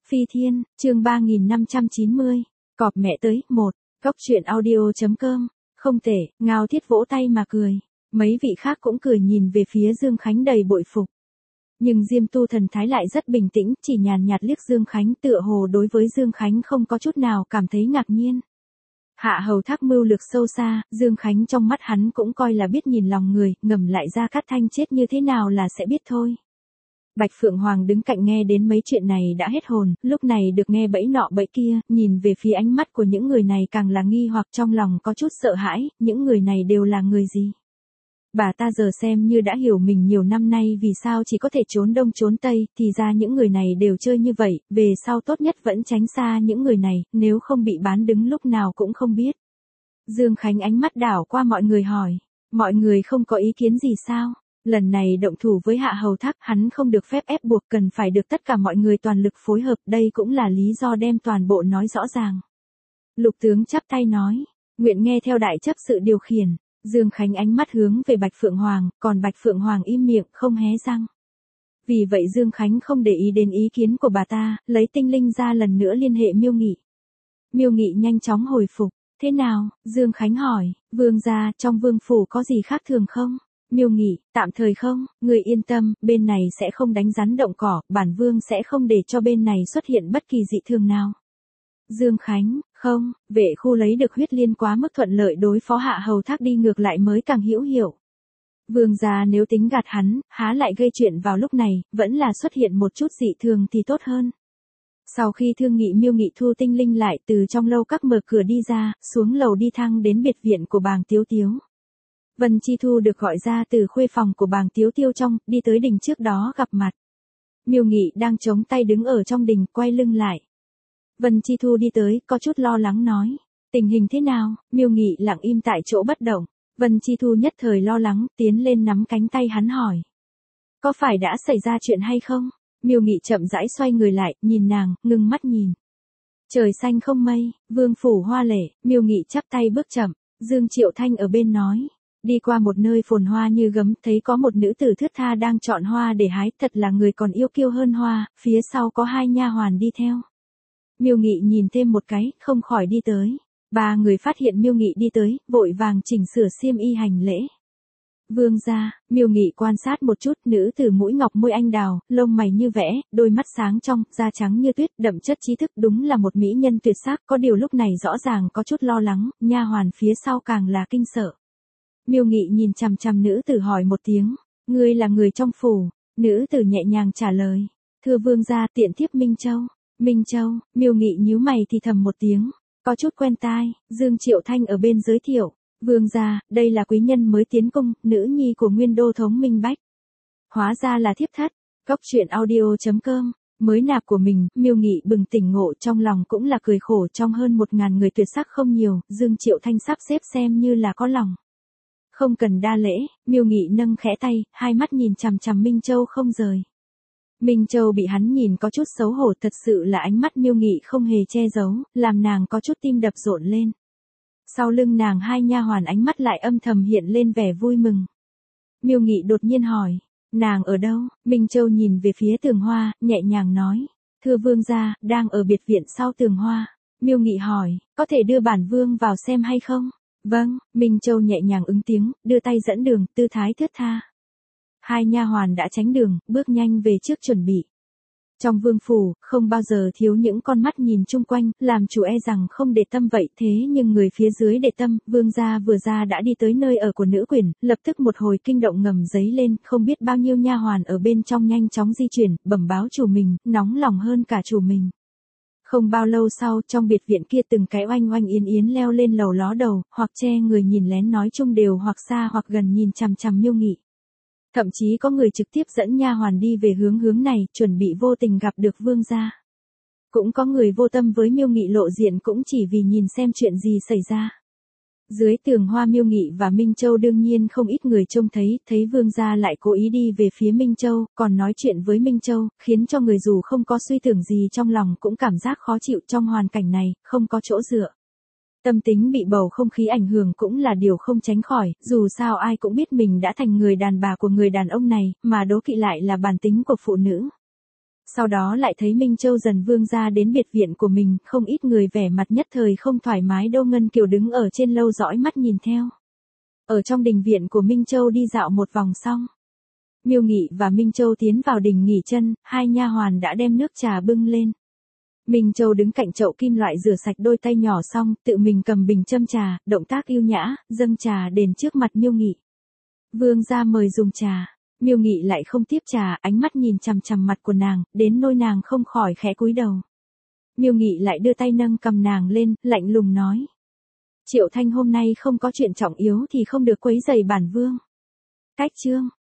Phi Thiên, chương 3590, cọp mẹ tới, 1, Cóc truyện audio.com, không tệ, Ngao Thiết vỗ tay mà cười, mấy vị khác cũng cười nhìn về phía Dương Khánh đầy bội phục. Nhưng Diêm Tu thần thái lại rất bình tĩnh, chỉ nhàn nhạt liếc Dương Khánh tựa hồ đối với Dương Khánh không có chút nào cảm thấy ngạc nhiên. Hạ Hầu Thác mưu lược sâu xa, Dương Khánh trong mắt hắn cũng coi là biết nhìn lòng người, ngầm lại ra Cát Thanh chết như thế nào là sẽ biết thôi. Bạch Phượng Hoàng đứng cạnh nghe đến mấy chuyện này đã hết hồn, lúc này được nghe bẫy nọ bẫy kia, nhìn về phía ánh mắt của những người này càng là nghi hoặc trong lòng có chút sợ hãi, những người này đều là người gì? Bà ta giờ xem như đã hiểu mình nhiều năm nay vì sao chỉ có thể trốn đông trốn tây, thì ra những người này đều chơi như vậy, về sau tốt nhất vẫn tránh xa những người này, nếu không bị bán đứng lúc nào cũng không biết. Dương Khánh ánh mắt đảo qua mọi người hỏi, mọi người không có ý kiến gì sao? Lần này động thủ với Hạ Hầu Thác, hắn không được phép ép buộc, cần phải được tất cả mọi người toàn lực phối hợp, đây cũng là lý do đem toàn bộ nói rõ ràng. Lục tướng chắp tay nói, nguyện nghe theo đại chấp sự điều khiển. Dương Khánh ánh mắt hướng về Bạch Phượng Hoàng, còn Bạch Phượng Hoàng im miệng không hé răng. Vì vậy Dương Khánh không để ý đến ý kiến của bà ta, lấy tinh linh ra lần nữa liên hệ Miêu Nghị. Miêu Nghị nhanh chóng hồi phục, thế nào? Dương Khánh hỏi, vương gia, trong vương phủ có gì khác thường không? Miêu Nghị, tạm thời không, người yên tâm, bên này sẽ không đánh rắn động cỏ, bản vương sẽ không để cho bên này xuất hiện bất kỳ dị thường nào. Dương Khánh, không, vệ khu lấy được huyết liên quá mức thuận lợi đối phó Hạ Hầu Thác đi ngược lại mới càng hữu hiệu. Vương gia nếu tính gạt hắn, há lại gây chuyện vào lúc này, vẫn là xuất hiện một chút dị thường thì tốt hơn. Sau khi thương nghị Miêu Nghị thu tinh linh lại từ trong lâu các mở cửa đi ra, xuống lầu đi thang đến biệt viện của bàng Tiếu Tiếu. Vân Chi Thu được gọi ra từ khuê phòng của bàng Tiếu Tiêu trong, đi tới đình trước đó gặp mặt. Miêu Nghị đang chống tay đứng ở trong đình, quay lưng lại. Vân Chi Thu đi tới, có chút lo lắng nói, tình hình thế nào? Miêu Nghị lặng im tại chỗ bất động. Vân Chi Thu nhất thời lo lắng, tiến lên nắm cánh tay hắn hỏi, có phải đã xảy ra chuyện hay không? Miêu Nghị chậm rãi xoay người lại, nhìn nàng, ngưng mắt nhìn. Trời xanh không mây, vương phủ hoa lệ. Miêu Nghị chắp tay bước chậm. Dương Triệu Thanh ở bên nói, đi qua một nơi phồn hoa như gấm, thấy có một nữ tử thướt tha đang chọn hoa để hái, thật là người còn yêu kiêu hơn hoa, phía sau có hai nha hoàn đi theo. Miêu Nghị nhìn thêm một cái, không khỏi đi tới. Ba người phát hiện Miêu Nghị đi tới, vội vàng chỉnh sửa xiêm y hành lễ. Vương gia, Miêu Nghị quan sát một chút, nữ tử mũi ngọc môi anh đào, lông mày như vẽ, đôi mắt sáng trong, da trắng như tuyết, đậm chất trí thức, đúng là một mỹ nhân tuyệt sắc, có điều lúc này rõ ràng có chút lo lắng, nha hoàn phía sau càng là kinh sợ. Miêu Nghị nhìn chằm chằm nữ tử hỏi một tiếng, ngươi là người trong phủ? Nữ tử nhẹ nhàng trả lời, thưa vương gia, tiện thiếp Minh Châu. Minh Châu. Miêu Nghị nhíu mày thì thầm một tiếng, có chút quen tai. Dương Triệu Thanh ở bên giới thiệu, vương gia, đây là quý nhân mới tiến cung, nữ nhi của nguyên đô thống Minh Bách. Hóa ra là thiếp thất. Cóc truyện audio.com, mới nạp của mình. Miêu Nghị bừng tỉnh ngộ, trong lòng cũng là cười khổ, trong hơn 1000 người tuyệt sắc không nhiều, Dương Triệu Thanh sắp xếp xem như là có lòng. Không cần đa lễ. Miêu Nghị nâng khẽ tay, hai mắt nhìn chằm chằm Minh Châu không rời. Minh Châu bị hắn nhìn có chút xấu hổ, thật sự là ánh mắt Miêu Nghị không hề che giấu, làm nàng có chút tim đập rộn lên. Sau lưng nàng hai nha hoàn ánh mắt lại âm thầm hiện lên vẻ vui mừng. Miêu Nghị đột nhiên hỏi, nàng ở đâu? Minh Châu nhìn về phía tường hoa, nhẹ nhàng nói, thưa vương gia, đang ở biệt viện sau tường hoa. Miêu Nghị hỏi, có thể đưa bản vương vào xem hay không? Vâng. Minh Châu nhẹ nhàng ứng tiếng, đưa tay dẫn đường, tư thái thướt tha. Hai nha hoàn đã tránh đường, bước nhanh về trước chuẩn bị. Trong vương phủ, không bao giờ thiếu những con mắt nhìn chung quanh, làm chủ e rằng không để tâm vậy, thế nhưng người phía dưới để tâm. Vương gia vừa ra đã đi tới nơi ở của nữ quyền, lập tức một hồi kinh động ngầm dấy lên, không biết bao nhiêu nha hoàn ở bên trong nhanh chóng di chuyển, bẩm báo chủ mình, nóng lòng hơn cả chủ mình. Không bao lâu sau, trong biệt viện kia từng cái oanh oanh yến yến leo lên lầu ló đầu, hoặc che người nhìn lén nói chung đều hoặc xa hoặc gần nhìn chằm chằm Miêu Nghị. Thậm chí có người trực tiếp dẫn nha hoàn đi về hướng này, chuẩn bị vô tình gặp được vương gia. Cũng có người vô tâm với Miêu Nghị lộ diện cũng chỉ vì nhìn xem chuyện gì xảy ra. Dưới tường hoa Miêu Nghị và Minh Châu đương nhiên không ít người trông thấy vương gia lại cố ý đi về phía Minh Châu, còn nói chuyện với Minh Châu, khiến cho người dù không có suy tưởng gì trong lòng cũng cảm giác khó chịu trong hoàn cảnh này, không có chỗ dựa. Tâm tính bị bầu không khí ảnh hưởng cũng là điều không tránh khỏi, dù sao ai cũng biết mình đã thành người đàn bà của người đàn ông này, mà đố kỵ lại là bản tính của phụ nữ. Sau đó lại thấy Minh Châu dần vương ra đến biệt viện của mình, không ít người vẻ mặt nhất thời không thoải mái. Đô Ngân Kiều đứng ở trên lâu dõi mắt nhìn theo. Ở trong đình viện của Minh Châu đi dạo một vòng xong, Miêu Nghị và Minh Châu tiến vào đình nghỉ chân, hai nha hoàn đã đem nước trà bưng lên. Minh Châu đứng cạnh chậu kim loại rửa sạch đôi tay nhỏ xong, tự mình cầm bình châm trà, động tác yêu nhã, dâng trà đến trước mặt Miêu Nghị. Vương gia mời dùng trà. Miêu Nghị lại không tiếp trà, ánh mắt nhìn chằm chằm mặt của nàng, đến nỗi nàng không khỏi khẽ cúi đầu. Miêu Nghị lại đưa tay nâng cầm nàng lên, lạnh lùng nói: Triệu Thanh hôm nay không có chuyện trọng yếu thì không được quấy rầy bản vương. Cách chương